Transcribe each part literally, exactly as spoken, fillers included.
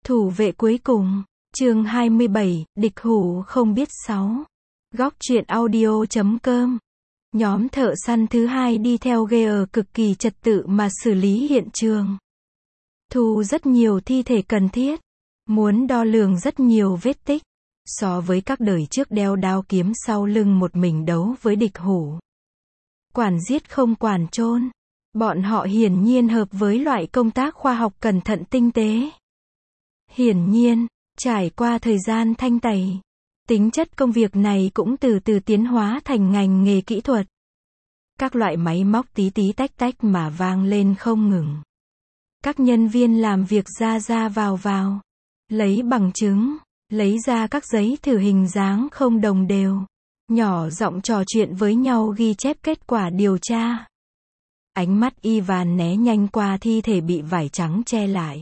Thủ vệ cuối cùng, chương hai mươi bảy, địch hủ không biết sáu. Góc truyện audio chấm com. Nhóm thợ săn thứ hai đi theo Gear cực kỳ trật tự mà xử lý hiện trường. Thu rất nhiều thi thể cần thiết. Muốn đo lường rất nhiều vết tích. So với các đời trước đeo đao kiếm sau lưng một mình đấu với địch hủ. Quản giết không quản chôn. Bọn họ hiển nhiên hợp với loại công tác khoa học cẩn thận tinh tế. Hiển nhiên, trải qua thời gian thanh tẩy, tính chất công việc này cũng từ từ tiến hóa thành ngành nghề kỹ thuật. Các loại máy móc tí tí tách tách mà vang lên không ngừng. Các nhân viên làm việc ra ra vào vào, lấy bằng chứng, lấy ra các giấy thử hình dáng không đồng đều, nhỏ giọng trò chuyện với nhau ghi chép kết quả điều tra. Ánh mắt Ivan né nhanh qua thi thể bị vải trắng che lại.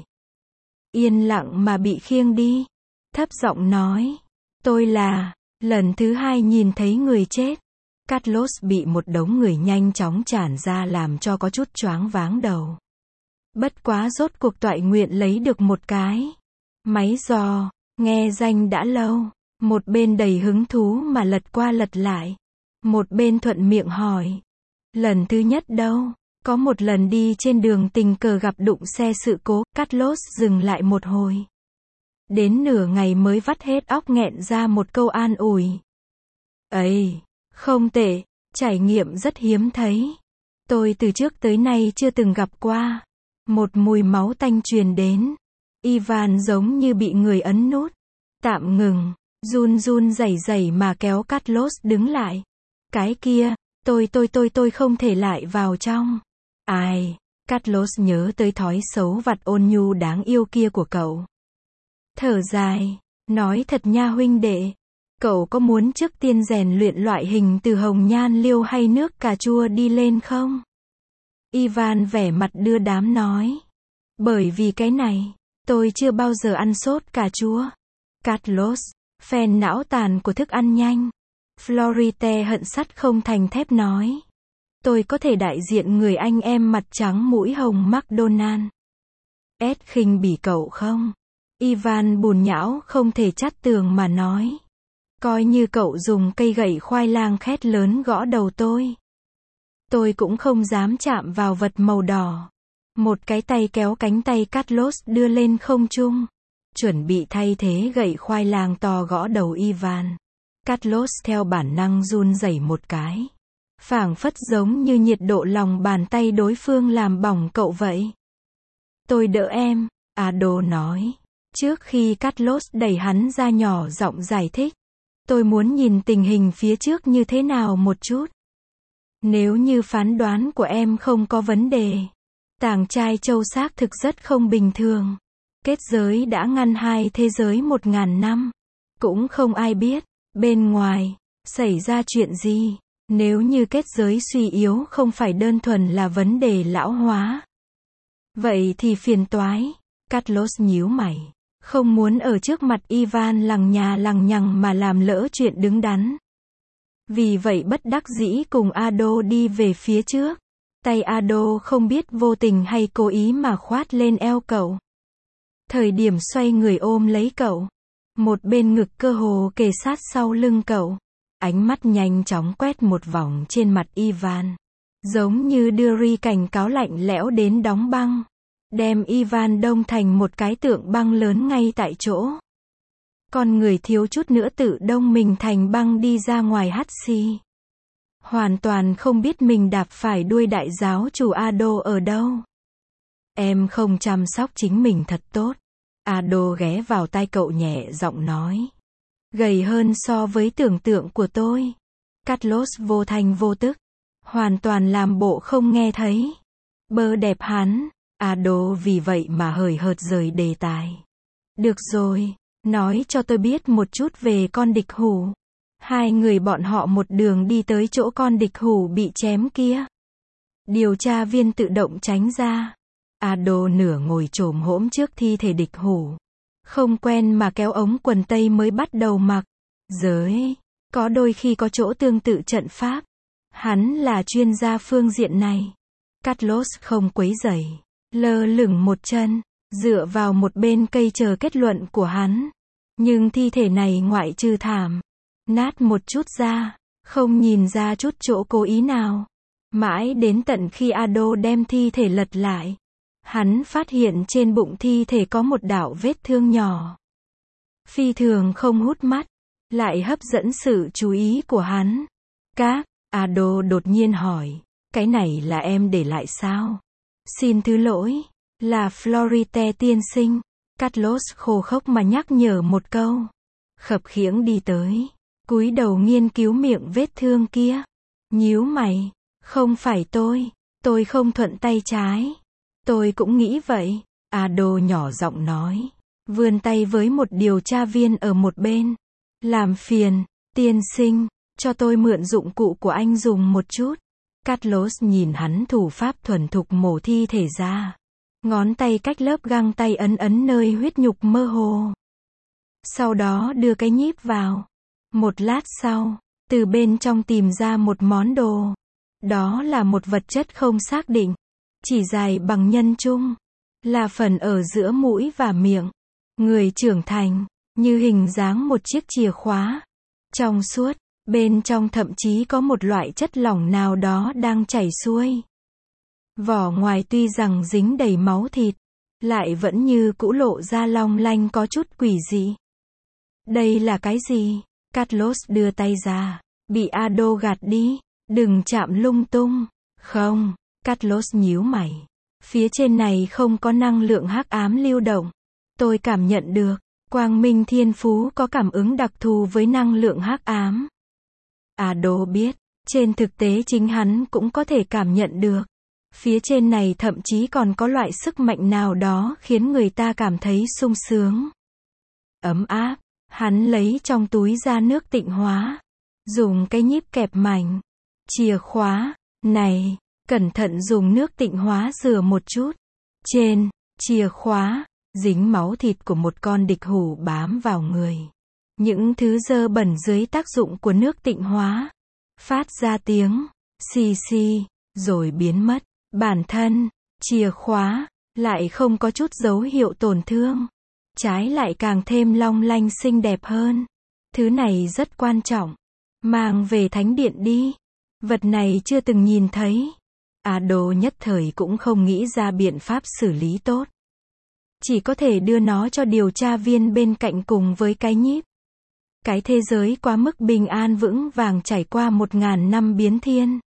Yên lặng mà bị khiêng đi. Thấp giọng nói. Tôi là, lần thứ hai nhìn thấy người chết. Carlos bị một đống người nhanh chóng tràn ra làm cho có chút choáng váng đầu. Bất quá rốt cuộc toại nguyện lấy được một cái máy dò, nghe danh đã lâu. Một bên đầy hứng thú mà lật qua lật lại. Một bên thuận miệng hỏi. Lần thứ nhất đâu? Có một lần đi trên đường tình cờ gặp đụng xe sự cố, Carlos dừng lại một hồi. Đến nửa ngày mới vắt hết óc nghẹn ra một câu an ủi. Ấy, không tệ, trải nghiệm rất hiếm thấy. Tôi từ trước tới nay chưa từng gặp qua. Một mùi máu tanh truyền đến. Ivan giống như bị người ấn nút. Tạm ngừng, run run rẩy rẩy mà kéo Carlos đứng lại. Cái kia, tôi tôi tôi tôi không thể lại vào trong. Ai? Carlos nhớ tới thói xấu vặt ôn nhu đáng yêu kia của cậu. Thở dài, nói thật nha huynh đệ, cậu có muốn trước tiên rèn luyện loại hình từ hồng nhan liêu hay nước cà chua đi lên không? Ivan vẻ mặt đưa đám nói. Bởi vì cái này, tôi chưa bao giờ ăn sốt cà chua. Carlos, fan não tàn của thức ăn nhanh. Florite hận sắt không thành thép nói. Tôi có thể đại diện người anh em mặt trắng mũi hồng McDonald. Ed khinh bỉ cậu không? Ivan bùn nhão không thể chát tường mà nói. Coi như cậu dùng cây gậy khoai lang khét lớn gõ đầu tôi. Tôi cũng không dám chạm vào vật màu đỏ. Một cái tay kéo cánh tay Carlos đưa lên không trung. Chuẩn bị thay thế gậy khoai lang to gõ đầu Ivan. Carlos theo bản năng run rẩy một cái. Phảng phất giống như nhiệt độ lòng bàn tay đối phương làm bỏng cậu vậy. Tôi đỡ em, Ado nói. Trước khi Carlos đẩy hắn ra nhỏ giọng giải thích. Tôi muốn nhìn tình hình phía trước như thế nào một chút. Nếu như phán đoán của em không có vấn đề. Tàng trai châu xác thực rất không bình thường. Kết giới đã ngăn hai thế giới một ngàn năm. Cũng không ai biết, bên ngoài, xảy ra chuyện gì. Nếu như kết giới suy yếu không phải đơn thuần là vấn đề lão hóa. Vậy thì phiền toái. Carlos nhíu mày. Không muốn ở trước mặt Ivan lằng nhà lằng nhằng mà làm lỡ chuyện đứng đắn. Vì vậy bất đắc dĩ cùng Ado đi về phía trước. Tay Ado không biết vô tình hay cố ý mà khoát lên eo cậu. Thời điểm xoay người ôm lấy cậu. Một bên ngực cơ hồ kề sát sau lưng cậu. Ánh mắt nhanh chóng quét một vòng trên mặt Ivan. Giống như đưa ri cảnh cáo lạnh lẽo đến đóng băng. Đem Ivan đông thành một cái tượng băng lớn ngay tại chỗ. Con người thiếu chút nữa tự đông mình thành băng đi ra ngoài hắt xi. Hoàn toàn không biết mình đạp phải đuôi đại giáo chủ Ado ở đâu. Em không chăm sóc chính mình thật tốt. Ado ghé vào tai cậu nhẹ giọng nói. Gầy hơn so với tưởng tượng của tôi. Carlos vô thanh vô tức. Hoàn toàn làm bộ không nghe thấy. Bơ đẹp hắn. Ado vì vậy mà hời hợt rời đề tài. Được rồi, nói cho tôi biết một chút về con địch hủ. Hai người bọn họ một đường đi tới chỗ con địch hủ bị chém kia. Điều tra viên tự động tránh ra. Ado nửa ngồi chồm hổm trước thi thể địch hủ. Không quen mà kéo ống quần tây mới bắt đầu mặc. Giới, có đôi khi có chỗ tương tự trận pháp. Hắn là chuyên gia phương diện này. Carlos không quấy rầy. Lơ lửng một chân, dựa vào một bên cây chờ kết luận của hắn. Nhưng thi thể này ngoại trừ thảm, nát một chút ra, không nhìn ra chút chỗ cố ý nào. Mãi đến tận khi Ado đem thi thể lật lại, hắn phát hiện trên bụng thi thể có một đạo vết thương nhỏ. Phi thường không hút mắt, lại hấp dẫn sự chú ý của hắn. Các, Ado đột nhiên hỏi, cái này là em để lại sao? Xin thứ lỗi, là Florite tiên sinh. Carlos khô khốc mà nhắc nhở một câu. Khập khiễng đi tới, cúi đầu nghiên cứu miệng vết thương kia. Nhíu mày, không phải tôi, tôi không thuận tay trái. Tôi cũng nghĩ vậy, Ado nhỏ giọng nói, vươn tay với một điều tra viên ở một bên. Làm phiền, tiên sinh, cho tôi mượn dụng cụ của anh dùng một chút. Carlos nhìn hắn thủ pháp thuần thục mổ thi thể ra. Ngón tay cách lớp găng tay ấn ấn nơi huyết nhục mơ hồ. Sau đó đưa cái nhíp vào. Một lát sau, từ bên trong tìm ra một món đồ. Đó là một vật chất không xác định, chỉ dài bằng nhân trung, là phần ở giữa mũi và miệng. Người trưởng thành, như hình dáng một chiếc chìa khóa. Trong suốt, bên trong thậm chí có một loại chất lỏng nào đó đang chảy xuôi. Vỏ ngoài tuy rằng dính đầy máu thịt, lại vẫn như cũ lộ ra long lanh có chút quỷ dị. Đây là cái gì? Carlos đưa tay ra, bị Ado gạt đi. Đừng chạm lung tung. Không, Carlos nhíu mày. Phía trên này không có năng lượng hắc ám lưu động. Tôi cảm nhận được, Quang Minh Thiên Phú có cảm ứng đặc thù với năng lượng hắc ám. Ado biết, trên thực tế chính hắn cũng có thể cảm nhận được. Phía trên này thậm chí còn có loại sức mạnh nào đó khiến người ta cảm thấy sung sướng. Ấm áp, hắn lấy trong túi ra nước tịnh hóa. Dùng cái nhíp kẹp mảnh. Chìa khóa, này, cẩn thận dùng nước tịnh hóa rửa một chút. Trên, chìa khóa, dính máu thịt của một con địch hủ bám vào người. Những thứ dơ bẩn dưới tác dụng của nước tịnh hóa. Phát ra tiếng, xì xì, rồi biến mất. Bản thân, chìa khóa, lại không có chút dấu hiệu tổn thương. Trái lại càng thêm long lanh xinh đẹp hơn. Thứ này rất quan trọng. Mang về thánh điện đi. Vật này chưa từng nhìn thấy. Ado nhất thời cũng không nghĩ ra biện pháp xử lý tốt. Chỉ có thể đưa nó cho điều tra viên bên cạnh cùng với cái nhíp. Cái thế giới quá mức bình an vững vàng trải qua một ngàn năm biến thiên.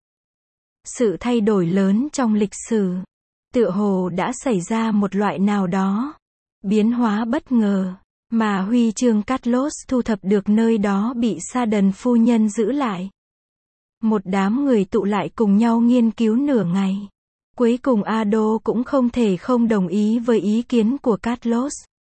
Sự thay đổi lớn trong lịch sử. Tựa hồ đã xảy ra một loại nào đó. Biến hóa bất ngờ. Mà huy chương Carlos thu thập được nơi đó bị Sa Đần phu nhân giữ lại. Một đám người tụ lại cùng nhau nghiên cứu nửa ngày. Cuối cùng Ado cũng không thể không đồng ý với ý kiến của Carlos.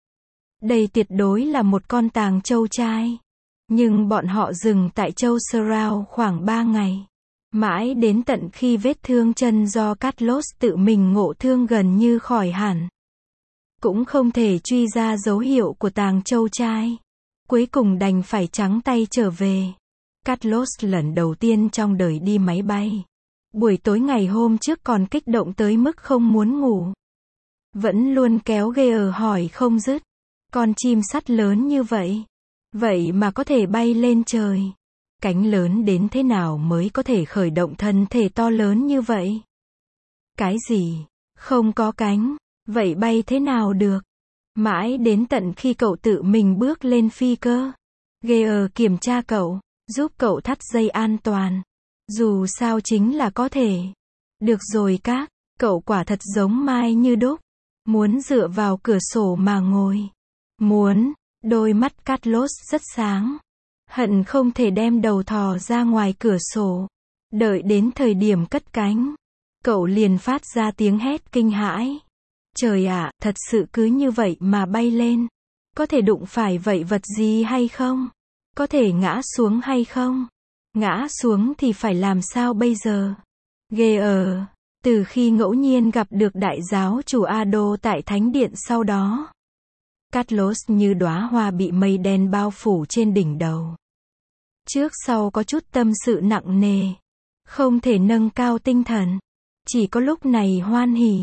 Đây tuyệt đối là một con tàng châu trai. Nhưng bọn họ dừng tại châu Serao khoảng ba ngày. Mãi đến tận khi vết thương chân do Carlos tự mình ngộ thương gần như khỏi hẳn. Cũng không thể truy ra dấu hiệu của tàng châu trai. Cuối cùng đành phải trắng tay trở về. Carlos lần đầu tiên trong đời đi máy bay. Buổi tối ngày hôm trước còn kích động tới mức không muốn ngủ. Vẫn luôn kéo ghê ở hỏi không dứt. Con chim sắt lớn như vậy. Vậy mà có thể bay lên trời. Cánh lớn đến thế nào mới có thể khởi động thân thể to lớn như vậy? Cái gì? Không có cánh. Vậy bay thế nào được? Mãi đến tận khi cậu tự mình bước lên phi cơ. Gear kiểm tra cậu, giúp cậu thắt dây an toàn. Dù sao chính là có thể. Được rồi các, cậu quả thật giống Mai như đúc. Muốn dựa vào cửa sổ mà ngồi. Muốn, đôi mắt Carlos rất sáng. Hận không thể đem đầu thò ra ngoài cửa sổ. Đợi đến thời điểm cất cánh. Cậu liền phát ra tiếng hét kinh hãi. Trời ạ, thật sự cứ như vậy mà bay lên. Có thể đụng phải vậy vật gì hay không? Có thể ngã xuống hay không? Ngã xuống thì phải làm sao bây giờ? Ghê ờ. Từ khi ngẫu nhiên gặp được đại giáo chủ Ado tại thánh điện sau đó. Carlos như đóa hoa bị mây đen bao phủ trên đỉnh đầu. Trước sau có chút tâm sự nặng nề. Không thể nâng cao tinh thần. Chỉ có lúc này hoan hỉ.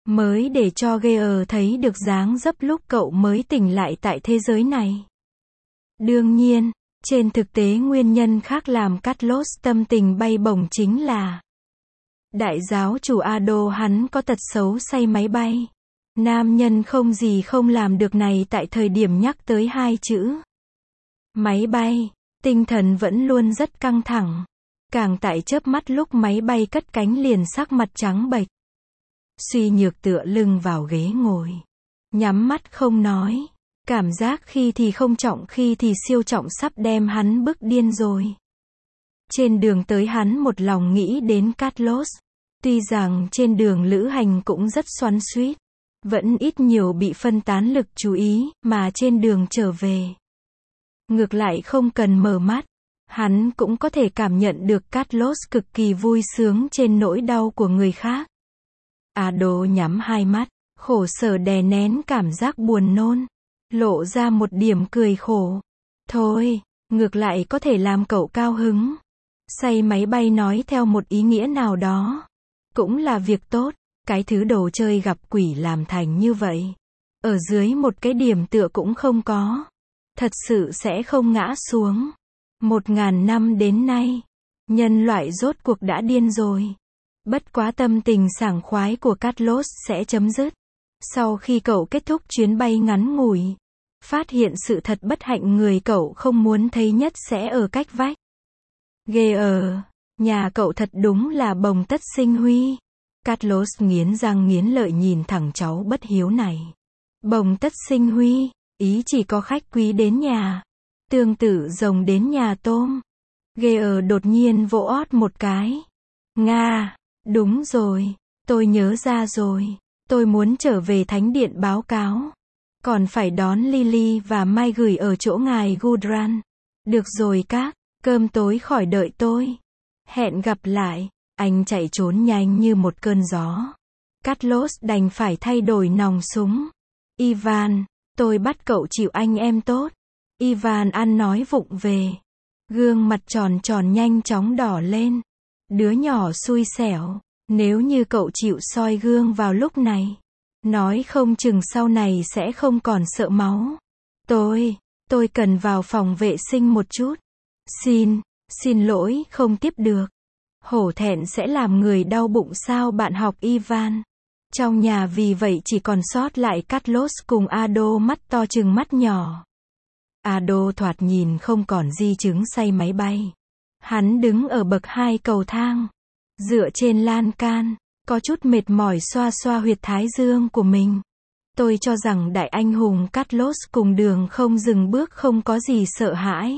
mới để cho Gear thấy được dáng dấp lúc cậu mới tỉnh lại tại thế giới này. Đương nhiên, trên thực tế nguyên nhân khác làm Carlos tâm tình bay bổng chính là đại giáo chủ Ado hắn có tật xấu say máy bay. Nam nhân không gì không làm được này tại thời điểm nhắc tới hai chữ máy bay, tinh thần vẫn luôn rất căng thẳng. Càng tại chớp mắt lúc máy bay cất cánh liền sắc mặt trắng bệch. Suy nhược tựa lưng vào ghế ngồi. Nhắm mắt không nói. Cảm giác khi thì không trọng khi thì siêu trọng sắp đem hắn bức điên rồi. Trên đường tới hắn một lòng nghĩ đến Carlos. Tuy rằng trên đường lữ hành cũng rất xoắn xuýt, vẫn ít nhiều bị phân tán lực chú ý, mà trên đường trở về. Ngược lại không cần mở mắt, hắn cũng có thể cảm nhận được Carlos cực kỳ vui sướng trên nỗi đau của người khác. Ado nhắm hai mắt, khổ sở đè nén cảm giác buồn nôn, lộ ra một điểm cười khổ. Thôi, ngược lại có thể làm cậu cao hứng. Say máy bay nói theo một ý nghĩa nào đó, cũng là việc tốt. Cái thứ đồ chơi gặp quỷ làm thành như vậy, ở dưới một cái điểm tựa cũng không có, thật sự sẽ không ngã xuống. Một ngàn năm đến nay, nhân loại rốt cuộc đã điên rồi. Bất quá tâm tình sảng khoái của Carlos sẽ chấm dứt sau khi cậu kết thúc chuyến bay ngắn ngủi, phát hiện sự thật bất hạnh người cậu không muốn thấy nhất sẽ ở cách vách. Ghê ờ, nhà cậu thật đúng là bồng tất sinh huy. Carlos nghiến răng nghiến lợi nhìn thẳng cháu bất hiếu này. Bồng tất sinh huy, ý chỉ có khách quý đến nhà. Tương tự rồng đến nhà tôm. Gear đột nhiên vỗ ót một cái. Nga, đúng rồi, tôi nhớ ra rồi. Tôi muốn trở về thánh điện báo cáo. Còn phải đón Lily và Mai gửi ở chỗ ngài Gudran. Được rồi các, cơm tối khỏi đợi tôi. Hẹn gặp lại. Anh chạy trốn nhanh như một cơn gió. Carlos đành phải thay đổi nòng súng. Ivan, tôi bắt cậu chịu anh em tốt. Ivan ăn nói vụng về. Gương mặt tròn tròn nhanh chóng đỏ lên. Đứa nhỏ xui xẻo. Nếu như cậu chịu soi gương vào lúc này, nói không chừng sau này sẽ không còn sợ máu. Tôi, tôi cần vào phòng vệ sinh một chút. Xin, xin lỗi, không tiếp được. Hổ thẹn sẽ làm người đau bụng sao bạn học Ivan. Trong nhà vì vậy chỉ còn sót lại Carlos cùng Ado mắt to chừng mắt nhỏ. Ado thoạt nhìn không còn di chứng say máy bay. Hắn đứng ở bậc hai cầu thang, dựa trên lan can, có chút mệt mỏi xoa xoa huyệt thái dương của mình. Tôi cho rằng đại anh hùng Carlos cùng đường không dừng bước không có gì sợ hãi.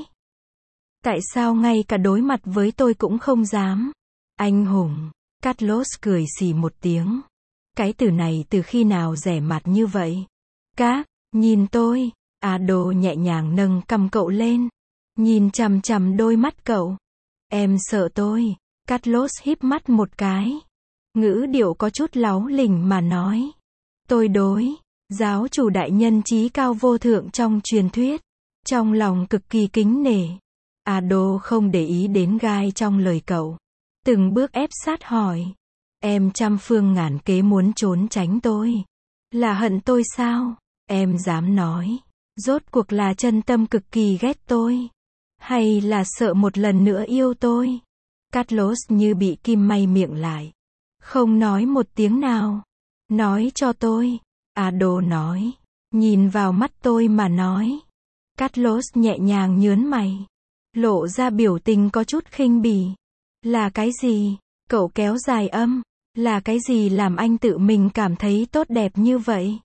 Tại sao ngay cả đối mặt với tôi cũng không dám? Anh hùng. Carlos cười xì một tiếng. Cái từ này từ khi nào rẻ mặt như vậy? Các, nhìn tôi. Ado nhẹ nhàng nâng cằm cậu lên. Nhìn chằm chằm đôi mắt cậu. Em sợ tôi. Carlos híp mắt một cái. Ngữ điệu có chút láu lỉnh mà nói. Tôi đối. Giáo chủ đại nhân trí cao vô thượng trong truyền thuyết. Trong lòng cực kỳ kính nể. Ado không để ý đến gai trong lời cậu. Từng bước ép sát hỏi. Em trăm phương ngàn kế muốn trốn tránh tôi. Là hận tôi sao? Em dám nói. Rốt cuộc là chân tâm cực kỳ ghét tôi. Hay là sợ một lần nữa yêu tôi? Carlos như bị kim may miệng lại. Không nói một tiếng nào. Nói cho tôi. Ado nói. Nhìn vào mắt tôi mà nói. Carlos nhẹ nhàng nhớn mày. Lộ ra biểu tình có chút khinh bỉ. Là cái gì? Cậu kéo dài âm. Là cái gì làm anh tự mình cảm thấy tốt đẹp như vậy?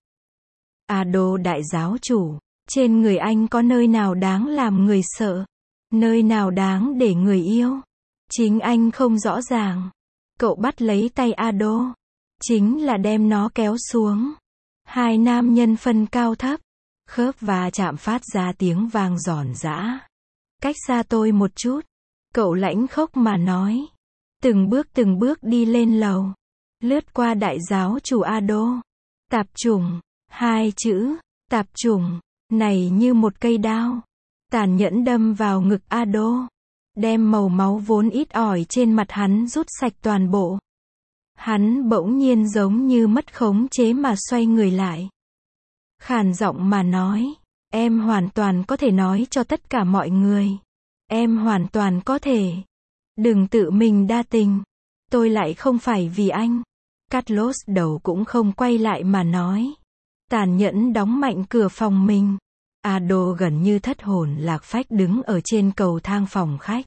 Ado đại giáo chủ. Trên người anh có nơi nào đáng làm người sợ? Nơi nào đáng để người yêu? Chính anh không rõ ràng. Cậu bắt lấy tay Ado. Chính là đem nó kéo xuống. Hai nam nhân phân cao thấp. Khớp và chạm phát ra tiếng vang giòn giã. Cách xa tôi một chút. Cậu lãnh khốc mà nói. Từng bước từng bước đi lên lầu. Lướt qua đại giáo chủ Ado. Tạp chủng. Hai chữ. Tạp chủng. Này như một cây đao. Tàn nhẫn đâm vào ngực Ado. Đem màu máu vốn ít ỏi trên mặt hắn rút sạch toàn bộ. Hắn bỗng nhiên giống như mất khống chế mà xoay người lại. Khàn giọng mà nói, em hoàn toàn có thể nói cho tất cả mọi người. Em hoàn toàn có thể. Đừng tự mình đa tình. Tôi lại không phải vì anh. Carlos đầu cũng không quay lại mà nói. Tàn nhẫn đóng mạnh cửa phòng mình. Ado gần như thất hồn lạc phách đứng ở trên cầu thang phòng khách.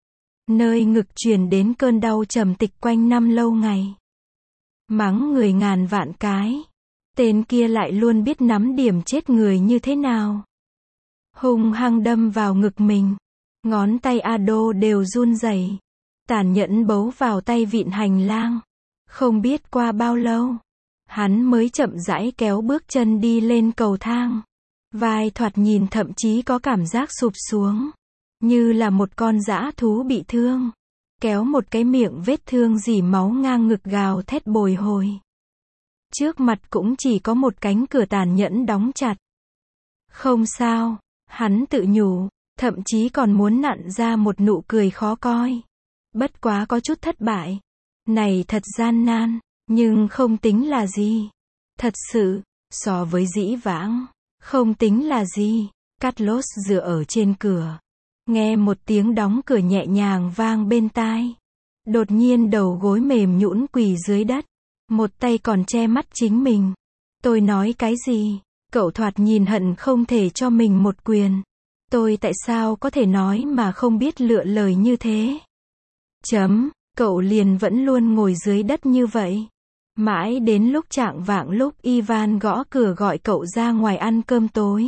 Nơi ngực truyền đến cơn đau trầm tịch quanh năm lâu ngày. Mắng người ngàn vạn cái. Tên kia lại luôn biết nắm điểm chết người như thế nào. Hung hăng đâm vào ngực mình. Ngón tay Ado đều run rẩy. Tàn nhẫn bấu vào tay vịn hành lang. Không biết qua bao lâu, hắn mới chậm rãi kéo bước chân đi lên cầu thang. Vai thoạt nhìn thậm chí có cảm giác sụp xuống. Như là một con dã thú bị thương. Kéo một cái miệng vết thương dỉ máu ngang ngực gào thét bồi hồi. Trước mặt cũng chỉ có một cánh cửa tàn nhẫn đóng chặt. Không sao, hắn tự nhủ, thậm chí còn muốn nặn ra một nụ cười khó coi. Bất quá có chút thất bại. Này thật gian nan, nhưng không tính là gì. Thật sự, so với dĩ vãng, không tính là gì. Carlos dựa ở trên cửa. Nghe một tiếng đóng cửa nhẹ nhàng vang bên tai. Đột nhiên đầu gối mềm nhũn quỳ dưới đất. Một tay còn che mắt chính mình. Tôi nói cái gì? Cậu thoạt nhìn hận không thể cho mình một quyền. Tôi tại sao có thể nói mà không biết lựa lời như thế? Chấm, cậu liền vẫn luôn ngồi dưới đất như vậy. Mãi đến lúc chạng vạng lúc Ivan gõ cửa gọi cậu ra ngoài ăn cơm tối.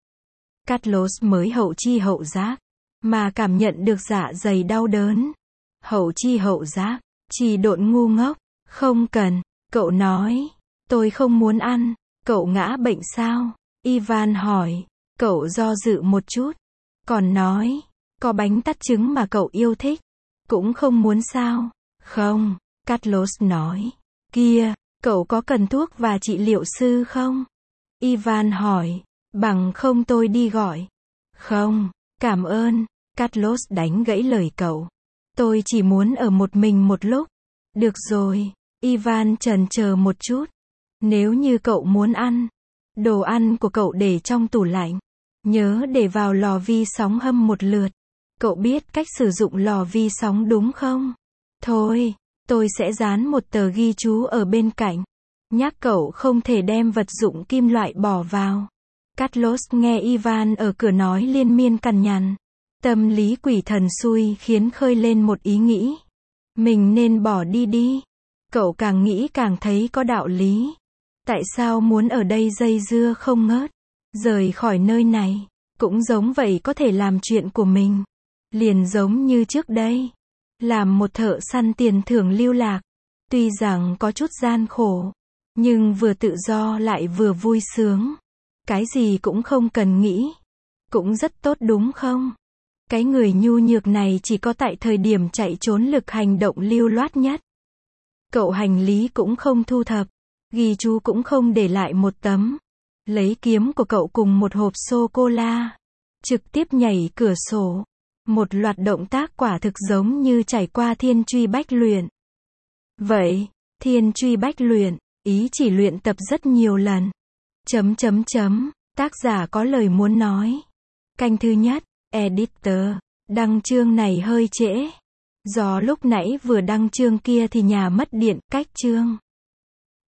Carlos mới hậu chi hậu giác, mà cảm nhận được dạ dày đau đớn. Hậu chi hậu giác, chỉ độn ngu ngốc, không cần, cậu nói, tôi không muốn ăn, cậu ngã bệnh sao? Ivan hỏi, cậu do dự một chút, còn nói, có bánh tát trứng mà cậu yêu thích, cũng không muốn sao? Không, Carlos nói, kia, cậu có cần thuốc và trị liệu sư không? Ivan hỏi, bằng không tôi đi gọi. Không, cảm ơn. Carlos đánh gãy lời cậu. Tôi chỉ muốn ở một mình một lúc. Được rồi. Ivan chần chờ một chút. Nếu như cậu muốn ăn, đồ ăn của cậu để trong tủ lạnh. Nhớ để vào lò vi sóng hâm một lượt. Cậu biết cách sử dụng lò vi sóng đúng không? Thôi, tôi sẽ dán một tờ ghi chú ở bên cạnh. Nhắc cậu không thể đem vật dụng kim loại bỏ vào. Carlos nghe Ivan ở cửa nói liên miên cằn nhằn. Tâm lý quỷ thần xui khiến khơi lên một ý nghĩ. Mình nên bỏ đi đi. Cậu càng nghĩ càng thấy có đạo lý. Tại sao muốn ở đây dây dưa không ngớt? Rời khỏi nơi này. Cũng giống vậy có thể làm chuyện của mình. Liền giống như trước đây. Làm một thợ săn tiền thưởng lưu lạc. Tuy rằng có chút gian khổ. Nhưng vừa tự do lại vừa vui sướng. Cái gì cũng không cần nghĩ. Cũng rất tốt đúng không? Cái người nhu nhược này chỉ có tại thời điểm chạy trốn lực hành động lưu loát nhất. Cậu hành lý cũng không thu thập. Ghi chú cũng không để lại một tấm. Lấy kiếm của cậu cùng một hộp sô-cô-la. Trực tiếp nhảy cửa sổ. Một loạt động tác quả thực giống như trải qua thiên truy bách luyện. Vậy, thiên truy bách luyện, ý chỉ luyện tập rất nhiều lần. Chấm chấm chấm, tác giả có lời muốn nói. Canh thứ nhất, editor, đăng chương này hơi trễ. Do lúc nãy vừa đăng chương kia thì nhà mất điện, cách chương.